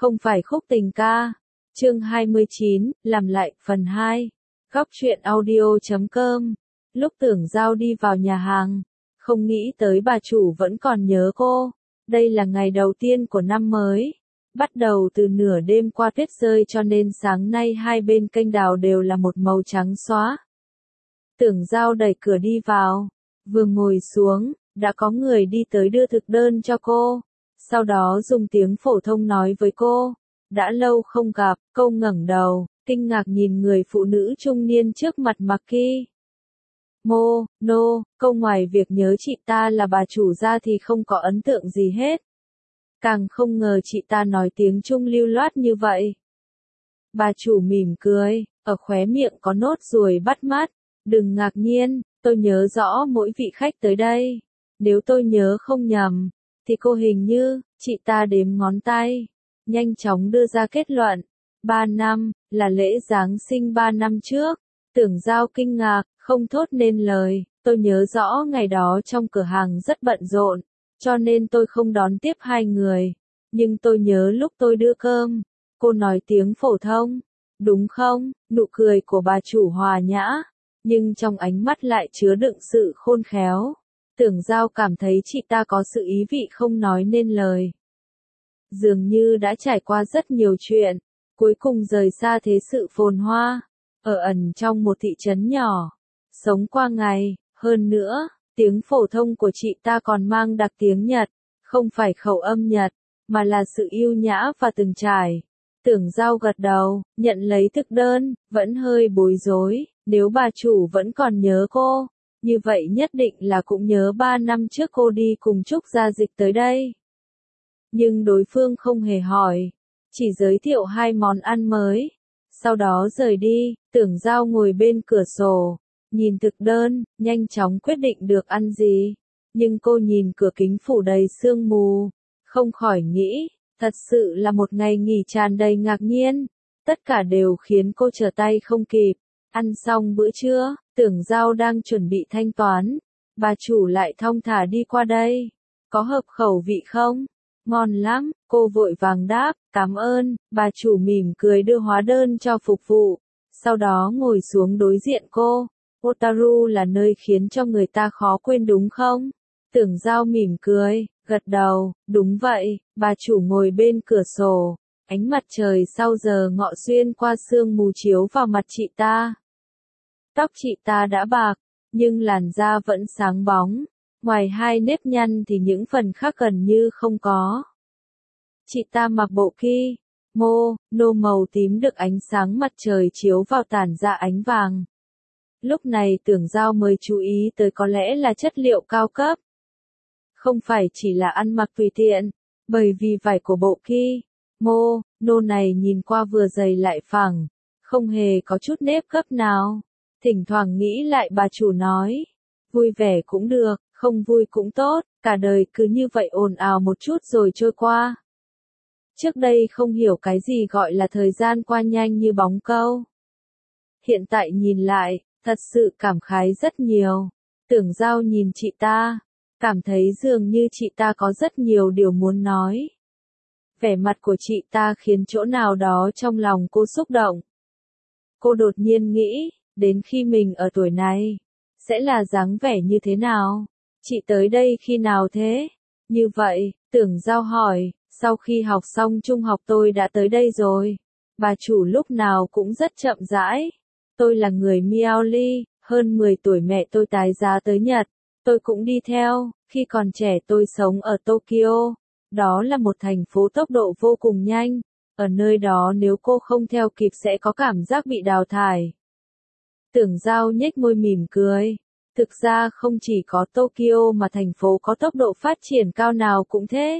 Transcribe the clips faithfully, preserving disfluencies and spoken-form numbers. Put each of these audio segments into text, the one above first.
Không phải khúc tình ca. Chương hai mươi chín, làm lại, phần hai. Góc truyện audio chấm com. Lúc Tưởng Giao đi vào nhà hàng, không nghĩ tới bà chủ vẫn còn nhớ cô. Đây là ngày đầu tiên của năm mới. Bắt đầu từ nửa đêm qua tuyết rơi cho nên sáng nay hai bên kênh đào đều là một màu trắng xóa. Tưởng Giao đẩy cửa đi vào, vừa ngồi xuống, đã có người đi tới đưa thực đơn cho cô. Sau đó dùng tiếng phổ thông nói với cô, đã lâu không gặp, cô ngẩng đầu, kinh ngạc nhìn người phụ nữ trung niên trước mặt Maki. Mô, nô, câu ngoài việc nhớ chị ta là bà chủ ra thì không có ấn tượng gì hết. Càng không ngờ chị ta nói tiếng Trung lưu loát như vậy. Bà chủ mỉm cười, ở khóe miệng có nốt ruồi bắt mắt. Đừng ngạc nhiên, tôi nhớ rõ mỗi vị khách tới đây. Nếu tôi nhớ không nhầm, thì cô hình như, chị ta đếm ngón tay, nhanh chóng đưa ra kết luận. Ba năm, là lễ Giáng sinh ba năm trước. Tưởng Giao kinh ngạc, không thốt nên lời. Tôi nhớ rõ ngày đó trong cửa hàng rất bận rộn, cho nên tôi không đón tiếp hai người. Nhưng tôi nhớ lúc tôi đưa cơm, cô nói tiếng phổ thông, đúng không? Nụ cười của bà chủ hòa nhã, nhưng trong ánh mắt lại chứa đựng sự khôn khéo. Tưởng Giao cảm thấy chị ta có sự ý vị không nói nên lời. Dường như đã trải qua rất nhiều chuyện, cuối cùng rời xa thế sự phồn hoa, ở ẩn trong một thị trấn nhỏ, sống qua ngày. Hơn nữa, tiếng phổ thông của chị ta còn mang đặc tiếng Nhật, không phải khẩu âm Nhật, mà là sự yêu nhã và từng trải. Tưởng Giao gật đầu, nhận lấy thực đơn, vẫn hơi bối rối, nếu bà chủ vẫn còn nhớ cô, như vậy nhất định là cũng nhớ ba năm trước cô đi cùng Trúc Gia Dịch tới đây. Nhưng đối phương không hề hỏi, chỉ giới thiệu hai món ăn mới, sau đó rời đi. Tưởng Giao ngồi bên cửa sổ, nhìn thực đơn, nhanh chóng quyết định được ăn gì. Nhưng cô nhìn cửa kính phủ đầy sương mù, không khỏi nghĩ, thật sự là một ngày nghỉ tràn đầy ngạc nhiên. Tất cả đều khiến cô trở tay không kịp. Ăn xong bữa trưa, Tưởng Giao đang chuẩn bị thanh toán. Bà chủ lại thong thả đi qua đây. Có hợp khẩu vị không? Ngon lắm, cô vội vàng đáp, cảm ơn. Bà chủ mỉm cười đưa hóa đơn cho phục vụ. Sau đó ngồi xuống đối diện cô. Otaru là nơi khiến cho người ta khó quên đúng không? Tưởng Giao mỉm cười, gật đầu, đúng vậy. Bà chủ ngồi bên cửa sổ. Ánh mặt trời sau giờ ngọ xuyên qua sương mù chiếu vào mặt chị ta. Tóc chị ta đã bạc, nhưng làn da vẫn sáng bóng. Ngoài hai nếp nhăn thì những phần khác gần như không có. Chị ta mặc bộ kimono nô màu tím được ánh sáng mặt trời chiếu vào tản ra ánh vàng. Lúc này Tưởng Giao mới chú ý tới có lẽ là chất liệu cao cấp. Không phải chỉ là ăn mặc tùy tiện, bởi vì vải của bộ kimono này nhìn qua vừa dày lại phẳng, không hề có chút nếp gấp nào. Thỉnh thoảng nghĩ lại bà chủ nói, vui vẻ cũng được, không vui cũng tốt, cả đời cứ như vậy ồn ào một chút rồi trôi qua. Trước đây không hiểu cái gì gọi là thời gian qua nhanh như bóng câu. Hiện tại nhìn lại, thật sự cảm khái rất nhiều. Tưởng Giao nhìn chị ta, cảm thấy dường như chị ta có rất nhiều điều muốn nói. Vẻ mặt của chị ta khiến chỗ nào đó trong lòng cô xúc động. Cô đột nhiên nghĩ, đến khi mình ở tuổi này, sẽ là dáng vẻ như thế nào? Chị tới đây khi nào thế? Như vậy, Tưởng Giao hỏi, sau khi học xong trung học tôi đã tới đây rồi. Bà chủ lúc nào cũng rất chậm rãi. Tôi là người Miaoli, hơn mười tuổi mẹ tôi tái giá tới Nhật. Tôi cũng đi theo, khi còn trẻ tôi sống ở Tokyo. Đó là một thành phố tốc độ vô cùng nhanh. Ở nơi đó nếu cô không theo kịp sẽ có cảm giác bị đào thải. Tưởng Giao nhếch môi mỉm cười. Thực ra không chỉ có Tokyo mà thành phố có tốc độ phát triển cao nào cũng thế.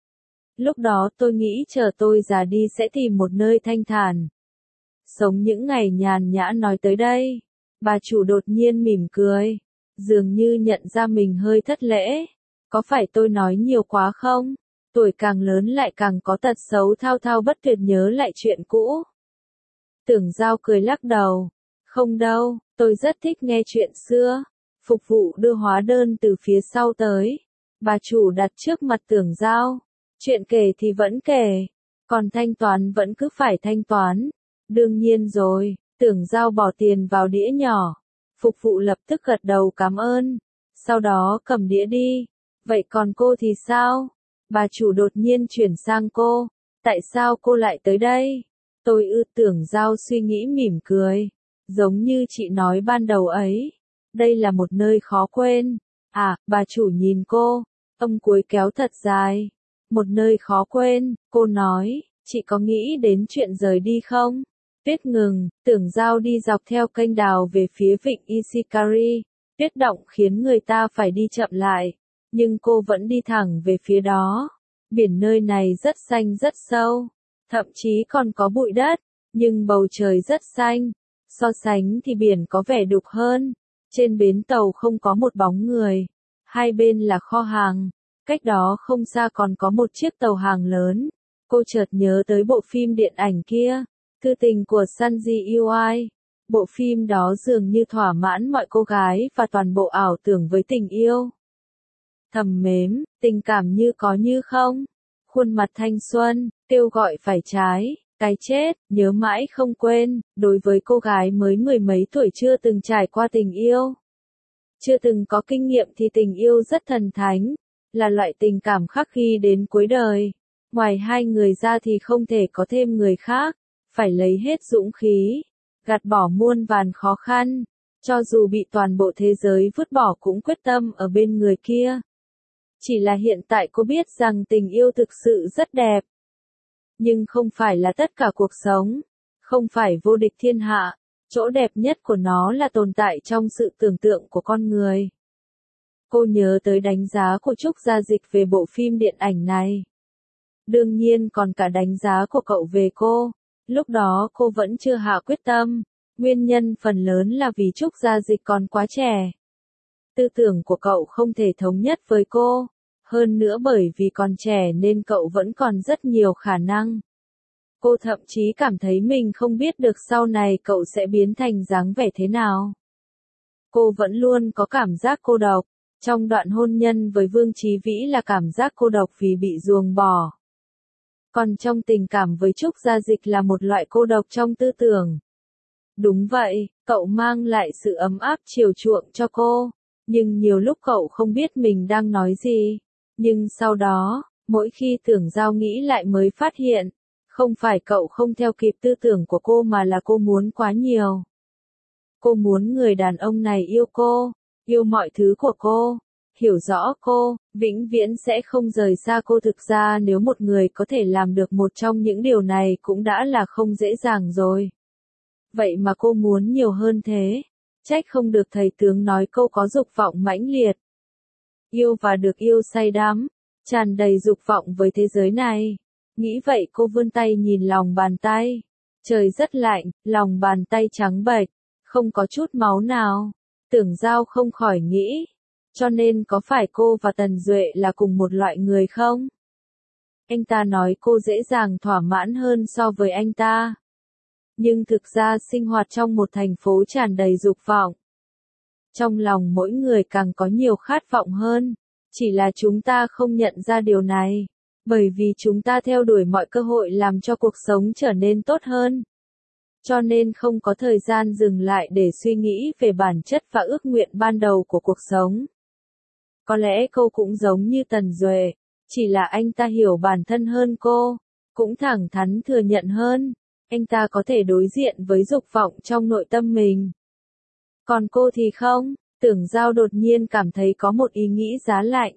Lúc đó tôi nghĩ chờ tôi già đi sẽ tìm một nơi thanh thản. Sống những ngày nhàn nhã nói tới đây. Bà chủ đột nhiên mỉm cười. Dường như nhận ra mình hơi thất lễ. Có phải tôi nói nhiều quá không? Tuổi càng lớn lại càng có tật xấu thao thao bất tuyệt nhớ lại chuyện cũ. Tưởng Giao cười lắc đầu. Không đâu, tôi rất thích nghe chuyện xưa. Phục vụ đưa hóa đơn từ phía sau tới. Bà chủ đặt trước mặt Tưởng Giao. Chuyện kể thì vẫn kể. Còn thanh toán vẫn cứ phải thanh toán. Đương nhiên rồi, Tưởng Giao bỏ tiền vào đĩa nhỏ. Phục vụ lập tức gật đầu cảm ơn. Sau đó cầm đĩa đi. Vậy còn cô thì sao? Bà chủ đột nhiên chuyển sang cô. Tại sao cô lại tới đây? Tôi ư Tưởng Giao suy nghĩ mỉm cười. Giống như chị nói ban đầu ấy. Đây là một nơi khó quên. À, bà chủ nhìn cô. Âm cuối kéo thật dài. Một nơi khó quên, cô nói. Chị có nghĩ đến chuyện rời đi không? Tuyết ngừng, Tưởng Giao đi dọc theo kênh đào về phía vịnh Ishikari. Tuyết động khiến người ta phải đi chậm lại. Nhưng cô vẫn đi thẳng về phía đó. Biển nơi này rất xanh rất sâu. Thậm chí còn có bụi đất. Nhưng bầu trời rất xanh. So sánh thì biển có vẻ đục hơn. Trên bến tàu không có một bóng người. Hai bên là kho hàng. Cách đó không xa còn có một chiếc tàu hàng lớn. Cô chợt nhớ tới bộ phim điện ảnh kia. Thư tình của Sanji Iwai. Bộ phim đó dường như thỏa mãn mọi cô gái và toàn bộ ảo tưởng với tình yêu. Thầm mến, tình cảm như có như không. Khuôn mặt thanh xuân, kêu gọi phải trái, cái chết, nhớ mãi không quên, đối với cô gái mới mười mấy tuổi chưa từng trải qua tình yêu. Chưa từng có kinh nghiệm thì tình yêu rất thần thánh, là loại tình cảm khắc ghi đến cuối đời. Ngoài hai người ra thì không thể có thêm người khác, phải lấy hết dũng khí, gạt bỏ muôn vàn khó khăn, cho dù bị toàn bộ thế giới vứt bỏ cũng quyết tâm ở bên người kia. Chỉ là hiện tại cô biết rằng tình yêu thực sự rất đẹp. Nhưng không phải là tất cả cuộc sống, không phải vô địch thiên hạ, chỗ đẹp nhất của nó là tồn tại trong sự tưởng tượng của con người. Cô nhớ tới đánh giá của Trúc Gia Dịch về bộ phim điện ảnh này. Đương nhiên còn cả đánh giá của cậu về cô. Lúc đó cô vẫn chưa hạ quyết tâm. Nguyên nhân phần lớn là vì Trúc Gia Dịch còn quá trẻ. Tư tưởng của cậu không thể thống nhất với cô. Hơn nữa bởi vì còn trẻ nên cậu vẫn còn rất nhiều khả năng. Cô thậm chí cảm thấy mình không biết được sau này cậu sẽ biến thành dáng vẻ thế nào. Cô vẫn luôn có cảm giác cô độc. Trong đoạn hôn nhân với Vương Chí Vĩ là cảm giác cô độc vì bị ruồng bỏ. Còn trong tình cảm với Trúc Gia Dịch là một loại cô độc trong tư tưởng. Đúng vậy, cậu mang lại sự ấm áp chiều chuộng cho cô. Nhưng nhiều lúc cậu không biết mình đang nói gì. Nhưng sau đó, mỗi khi Tưởng Giao nghĩ lại mới phát hiện. Không phải cậu không theo kịp tư tưởng của cô mà là cô muốn quá nhiều. Cô muốn người đàn ông này yêu cô, yêu mọi thứ của cô, hiểu rõ cô, vĩnh viễn sẽ không rời xa cô. Thực ra nếu một người có thể làm được một trong những điều này cũng đã là không dễ dàng rồi. Vậy mà cô muốn nhiều hơn thế. Trách không được thầy tướng nói cô có dục vọng mãnh liệt. Yêu và được yêu say đắm, tràn đầy dục vọng với thế giới này. Nghĩ vậy cô vươn tay nhìn lòng bàn tay. Trời rất lạnh, lòng bàn tay trắng bệch, không có chút máu nào. Tưởng Giao không khỏi nghĩ. Cho nên có phải cô và Tần Duệ là cùng một loại người không? Anh ta nói cô dễ dàng thỏa mãn hơn so với anh ta. Nhưng thực ra sinh hoạt trong một thành phố tràn đầy dục vọng. Trong lòng mỗi người càng có nhiều khát vọng hơn. Chỉ là chúng ta không nhận ra điều này. Bởi vì chúng ta theo đuổi mọi cơ hội làm cho cuộc sống trở nên tốt hơn. Cho nên không có thời gian dừng lại để suy nghĩ về bản chất và ước nguyện ban đầu của cuộc sống. Có lẽ cô cũng giống như Tần Duệ, chỉ là anh ta hiểu bản thân hơn cô, cũng thẳng thắn thừa nhận hơn, anh ta có thể đối diện với dục vọng trong nội tâm mình. Còn cô thì không, Tưởng Giao đột nhiên cảm thấy có một ý nghĩ giá lạnh.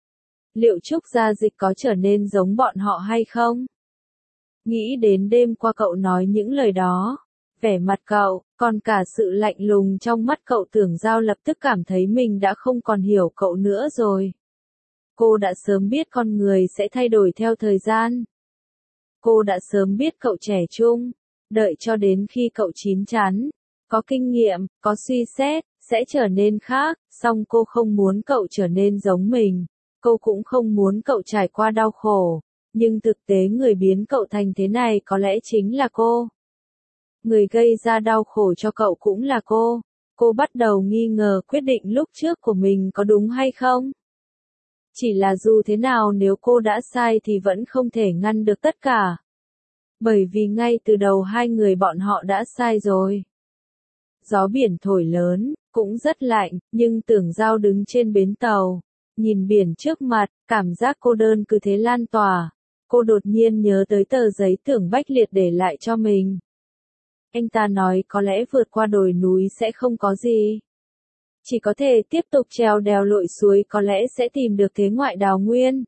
Liệu Trúc Gia Dịch có trở nên giống bọn họ hay không? Nghĩ đến đêm qua cậu nói những lời đó, vẻ mặt cậu, còn cả sự lạnh lùng trong mắt cậu, Tưởng Giao lập tức cảm thấy mình đã không còn hiểu cậu nữa rồi. Cô đã sớm biết con người sẽ thay đổi theo thời gian. Cô đã sớm biết cậu trẻ trung, đợi cho đến khi cậu chín chắn, có kinh nghiệm, có suy xét, sẽ trở nên khác, song cô không muốn cậu trở nên giống mình. Cô cũng không muốn cậu trải qua đau khổ, nhưng thực tế người biến cậu thành thế này có lẽ chính là cô. Người gây ra đau khổ cho cậu cũng là cô. Cô bắt đầu nghi ngờ quyết định lúc trước của mình có đúng hay không. Chỉ là dù thế nào nếu cô đã sai thì vẫn không thể ngăn được tất cả. Bởi vì ngay từ đầu hai người bọn họ đã sai rồi. Gió biển thổi lớn, cũng rất lạnh, nhưng Tưởng Giao đứng trên bến tàu, nhìn biển trước mặt, cảm giác cô đơn cứ thế lan tỏa. Cô đột nhiên nhớ tới tờ giấy Tưởng Bách Liệt để lại cho mình. Anh ta nói có lẽ vượt qua đồi núi sẽ không có gì. Chỉ có thể tiếp tục trèo đèo lội suối, có lẽ sẽ tìm được thế ngoại đào nguyên.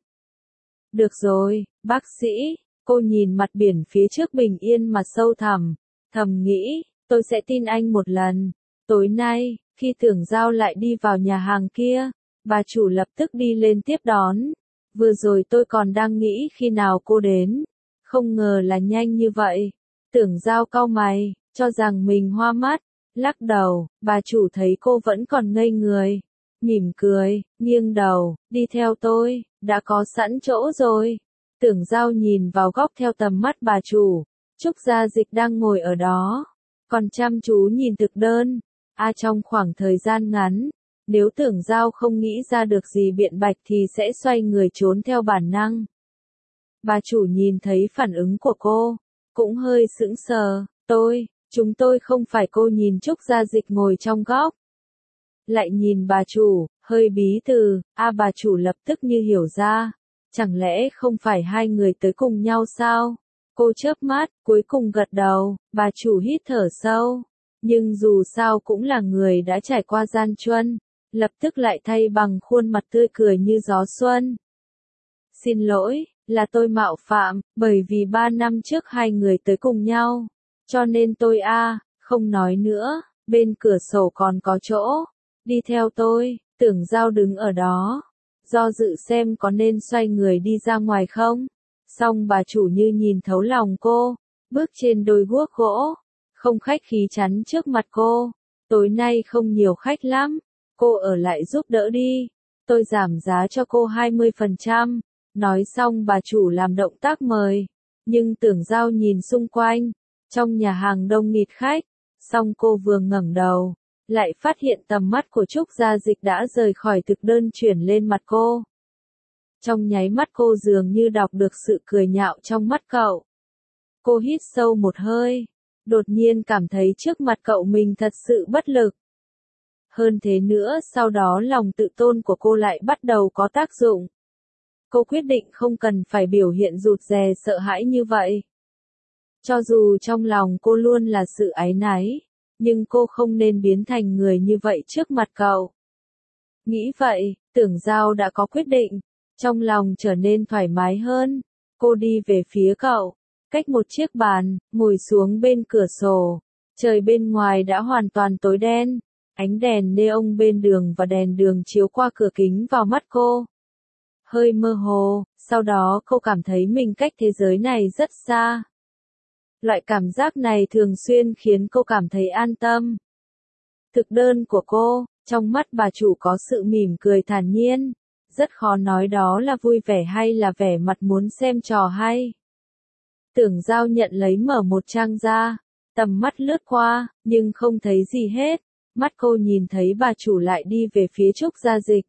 Được rồi, bác sĩ, cô nhìn mặt biển phía trước bình yên mà sâu thẳm, thầm nghĩ, tôi sẽ tin anh một lần. Tối nay, khi Tưởng Giao lại đi vào nhà hàng kia, bà chủ lập tức đi lên tiếp đón. Vừa rồi tôi còn đang nghĩ khi nào cô đến, không ngờ là nhanh như vậy. Tưởng Giao cau mày, cho rằng mình hoa mắt, lắc đầu, bà chủ thấy cô vẫn còn ngây người, mỉm cười, nghiêng đầu, đi theo tôi, đã có sẵn chỗ rồi. Tưởng Giao nhìn vào góc theo tầm mắt bà chủ, Trúc Gia Dịch đang ngồi ở đó, còn chăm chú nhìn thực đơn. À, trong khoảng thời gian ngắn, nếu Tưởng Giao không nghĩ ra được gì biện bạch thì sẽ xoay người trốn theo bản năng. Bà chủ nhìn thấy phản ứng của cô, cũng hơi sững sờ, tôi, chúng tôi không phải. Cô nhìn Trúc Gia Dịch ngồi trong góc, lại nhìn bà chủ, hơi bí từ, a à, bà chủ lập tức như hiểu ra, chẳng lẽ không phải hai người tới cùng nhau sao? Cô chớp mắt, cuối cùng gật đầu, bà chủ hít thở sâu, nhưng dù sao cũng là người đã trải qua gian truân, lập tức lại thay bằng khuôn mặt tươi cười như gió xuân. Xin lỗi, là tôi mạo phạm, bởi vì ba năm trước hai người tới cùng nhau, cho nên tôi a à, không nói nữa, bên cửa sổ còn có chỗ, đi theo tôi. Tưởng Giao đứng ở đó, do dự xem có nên xoay người đi ra ngoài không, song bà chủ như nhìn thấu lòng cô, bước trên đôi guốc gỗ, không khách khí chắn trước mặt cô, tối nay không nhiều khách lắm, cô ở lại giúp đỡ đi, tôi giảm giá cho cô hai mươi phần trăm. Nói xong bà chủ làm động tác mời, nhưng Tưởng Giao nhìn xung quanh, trong nhà hàng đông nghịt khách, song cô vừa ngẩng đầu, lại phát hiện tầm mắt của Trúc Gia Dịch đã rời khỏi thực đơn chuyển lên mặt cô. Trong nháy mắt cô dường như đọc được sự cười nhạo trong mắt cậu. Cô hít sâu một hơi, đột nhiên cảm thấy trước mặt cậu mình thật sự bất lực. Hơn thế nữa, sau đó lòng tự tôn của cô lại bắt đầu có tác dụng. Cô quyết định không cần phải biểu hiện rụt rè sợ hãi như vậy. Cho dù trong lòng cô luôn là sự áy náy, nhưng cô không nên biến thành người như vậy trước mặt cậu. Nghĩ vậy, Tưởng Giao đã có quyết định, trong lòng trở nên thoải mái hơn. Cô đi về phía cậu, cách một chiếc bàn, ngồi xuống bên cửa sổ. Trời bên ngoài đã hoàn toàn tối đen, ánh đèn neon bên đường và đèn đường chiếu qua cửa kính vào mắt cô. Hơi mơ hồ, sau đó cô cảm thấy mình cách thế giới này rất xa. Loại cảm giác này thường xuyên khiến cô cảm thấy an tâm. Thực đơn của cô, trong mắt bà chủ có sự mỉm cười thản nhiên, rất khó nói đó là vui vẻ hay là vẻ mặt muốn xem trò hay. Tưởng Giao nhận lấy mở một trang ra, tầm mắt lướt qua, nhưng không thấy gì hết, mắt cô nhìn thấy bà chủ lại đi về phía Trúc Gia Dịch.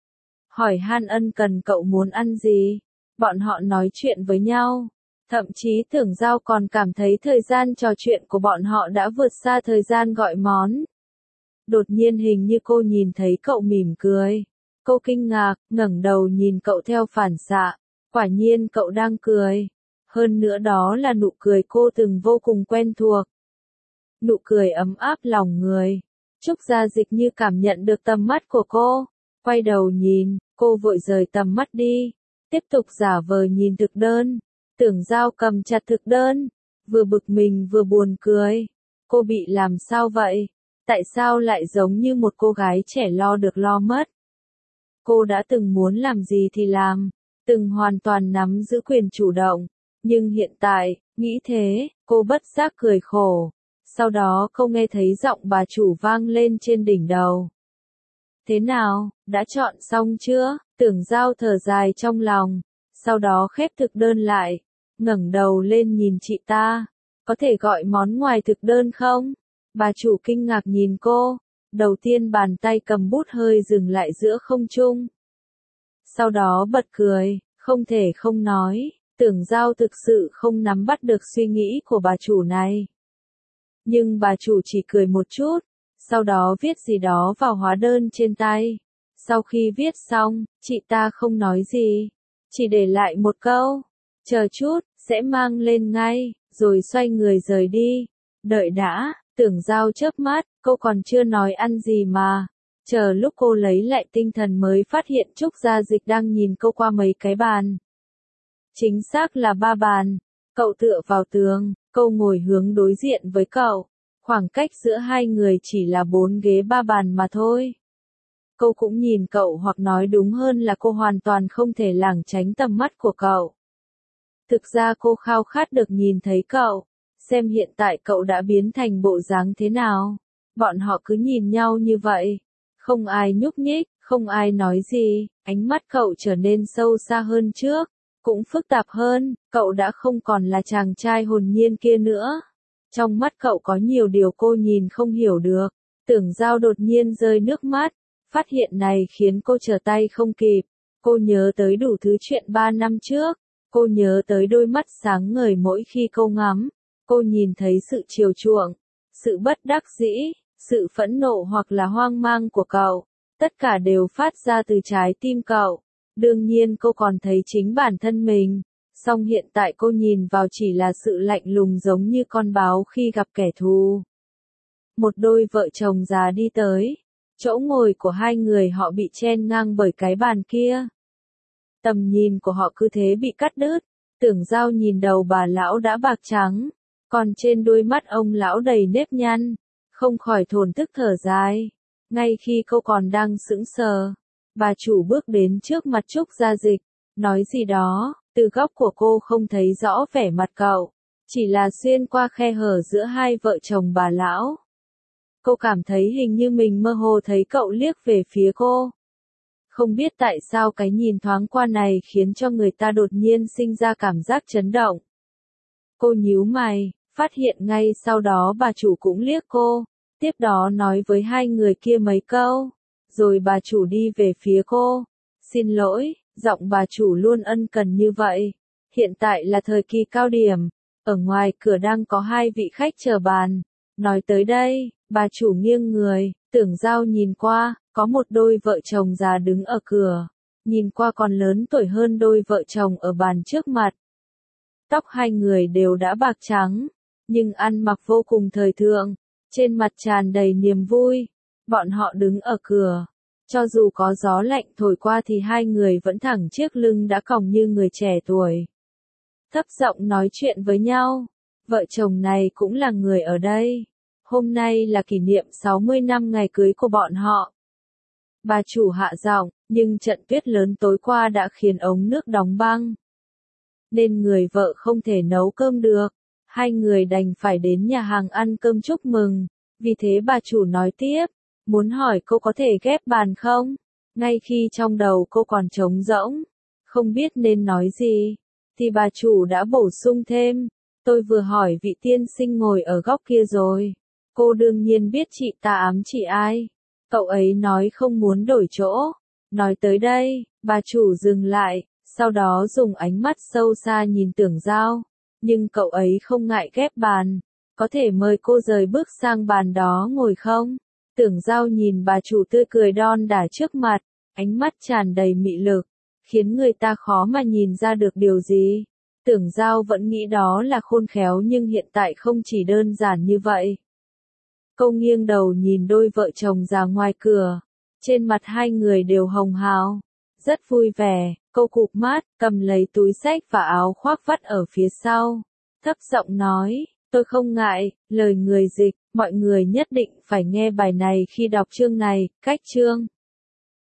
Hỏi han ân cần cậu muốn ăn gì, bọn họ nói chuyện với nhau. Thậm chí Tưởng Giao còn cảm thấy thời gian trò chuyện của bọn họ đã vượt xa thời gian gọi món. Đột nhiên hình như cô nhìn thấy cậu mỉm cười. Cô kinh ngạc, ngẩng đầu nhìn cậu theo phản xạ. Quả nhiên cậu đang cười. Hơn nữa đó là nụ cười cô từng vô cùng quen thuộc. Nụ cười ấm áp lòng người. Trúc Gia Dịch như cảm nhận được tầm mắt của cô. Quay đầu nhìn, cô vội rời tầm mắt đi. Tiếp tục giả vờ nhìn thực đơn. Tưởng Giao cầm chặt thực đơn, vừa bực mình vừa buồn cười. Cô bị làm sao vậy? Tại sao lại giống như một cô gái trẻ lo được lo mất? Cô đã từng muốn làm gì thì làm, từng hoàn toàn nắm giữ quyền chủ động. Nhưng hiện tại, nghĩ thế, cô bất giác cười khổ. Sau đó cô nghe thấy giọng bà chủ vang lên trên đỉnh đầu. Thế nào, đã chọn xong chưa? Tưởng Giao thở dài trong lòng, sau đó khép thực đơn lại. Ngẩng đầu lên nhìn chị ta, có thể gọi món ngoài thực đơn không? Bà chủ kinh ngạc nhìn cô, đầu tiên bàn tay cầm bút hơi dừng lại giữa không trung. Sau đó bật cười, không thể không nói, Tưởng Giao thực sự không nắm bắt được suy nghĩ của bà chủ này. Nhưng bà chủ chỉ cười một chút, sau đó viết gì đó vào hóa đơn trên tay. Sau khi viết xong, chị ta không nói gì, chỉ để lại một câu, chờ chút, sẽ mang lên ngay, rồi xoay người rời đi. Đợi đã, Tưởng Giao chớp mắt, cô còn chưa nói ăn gì mà. Chờ lúc cô lấy lại tinh thần mới phát hiện Trúc Gia Dịch đang nhìn cô qua mấy cái bàn. Chính xác là ba bàn. Cậu tựa vào tường, cô ngồi hướng đối diện với cậu. Khoảng cách giữa hai người chỉ là bốn ghế ba bàn mà thôi. Cô cũng nhìn cậu, hoặc nói đúng hơn là cô hoàn toàn không thể lảng tránh tầm mắt của cậu. Thực ra cô khao khát được nhìn thấy cậu, xem hiện tại cậu đã biến thành bộ dáng thế nào. Bọn họ cứ nhìn nhau như vậy, không ai nhúc nhích, không ai nói gì, ánh mắt cậu trở nên sâu xa hơn trước, cũng phức tạp hơn, cậu đã không còn là chàng trai hồn nhiên kia nữa. Trong mắt cậu có nhiều điều cô nhìn không hiểu được. Tưởng Giao đột nhiên rơi nước mắt, phát hiện này khiến cô trở tay không kịp. Cô nhớ tới đủ thứ chuyện ba năm trước, cô nhớ tới đôi mắt sáng ngời mỗi khi cô ngắm, cô nhìn thấy sự chiều chuộng, sự bất đắc dĩ, sự phẫn nộ hoặc là hoang mang của cậu, tất cả đều phát ra từ trái tim cậu. Đương nhiên cô còn thấy chính bản thân mình, song hiện tại cô nhìn vào chỉ là sự lạnh lùng giống như con báo khi gặp kẻ thù. Một đôi vợ chồng già đi tới, chỗ ngồi của hai người họ bị chen ngang bởi cái bàn kia. Tầm nhìn của họ cứ thế bị cắt đứt. Tưởng Giao nhìn đầu bà lão đã bạc trắng, còn trên đôi mắt ông lão đầy nếp nhăn, không khỏi thổn thức thở dài. Ngay khi cô còn đang sững sờ, bà chủ bước đến trước mặt Trúc Gia Dịch, nói gì đó, từ góc của cô không thấy rõ vẻ mặt cậu, chỉ là xuyên qua khe hở giữa hai vợ chồng bà lão. Cô cảm thấy hình như mình mơ hồ thấy cậu liếc về phía cô. Không biết tại sao cái nhìn thoáng qua này khiến cho người ta đột nhiên sinh ra cảm giác chấn động. Cô nhíu mày, phát hiện ngay sau đó bà chủ cũng liếc cô, tiếp đó nói với hai người kia mấy câu, rồi bà chủ đi về phía cô. Xin lỗi, giọng bà chủ luôn ân cần như vậy. Hiện tại là thời kỳ cao điểm, ở ngoài cửa đang có hai vị khách chờ bàn. Nói tới đây, bà chủ nghiêng người, Tưởng Giao nhìn qua, có một đôi vợ chồng già đứng ở cửa, nhìn qua còn lớn tuổi hơn đôi vợ chồng ở bàn trước mặt. Tóc hai người đều đã bạc trắng, nhưng ăn mặc vô cùng thời thượng, trên mặt tràn đầy niềm vui. Bọn họ đứng ở cửa, cho dù có gió lạnh thổi qua thì hai người vẫn thẳng chiếc lưng đã còng như người trẻ tuổi. Thấp giọng nói chuyện với nhau, vợ chồng này cũng là người ở đây. Hôm nay là kỷ niệm sáu mươi năm ngày cưới của bọn họ. Bà chủ hạ giọng, nhưng trận tuyết lớn tối qua đã khiến ống nước đóng băng, nên người vợ không thể nấu cơm được. Hai người đành phải đến nhà hàng ăn cơm chúc mừng. Vì thế bà chủ nói tiếp, muốn hỏi cô có thể ghép bàn không? Ngay khi trong đầu cô còn trống rỗng, không biết nên nói gì, thì bà chủ đã bổ sung thêm, tôi vừa hỏi vị tiên sinh ngồi ở góc kia rồi. Cô đương nhiên biết chị ta ám chỉ ai. Cậu ấy nói không muốn đổi chỗ. Nói tới đây, bà chủ dừng lại, sau đó dùng ánh mắt sâu xa nhìn Tưởng Giao. Nhưng cậu ấy không ngại ghép bàn. Có thể mời cô rời bước sang bàn đó ngồi không? Tưởng Giao nhìn bà chủ tươi cười đon đả trước mặt, ánh mắt tràn đầy mị lực, khiến người ta khó mà nhìn ra được điều gì. Tưởng Giao vẫn nghĩ đó là khôn khéo nhưng hiện tại không chỉ đơn giản như vậy. Cô nghiêng đầu nhìn đôi vợ chồng già ngoài cửa, trên mặt hai người đều hồng hào, rất vui vẻ. Cô cụp mắt, cầm lấy túi xách và áo khoác vắt ở phía sau, thấp giọng nói, tôi không ngại, lời người dịch, mọi người nhất định phải nghe bài này khi đọc chương này. Cách chương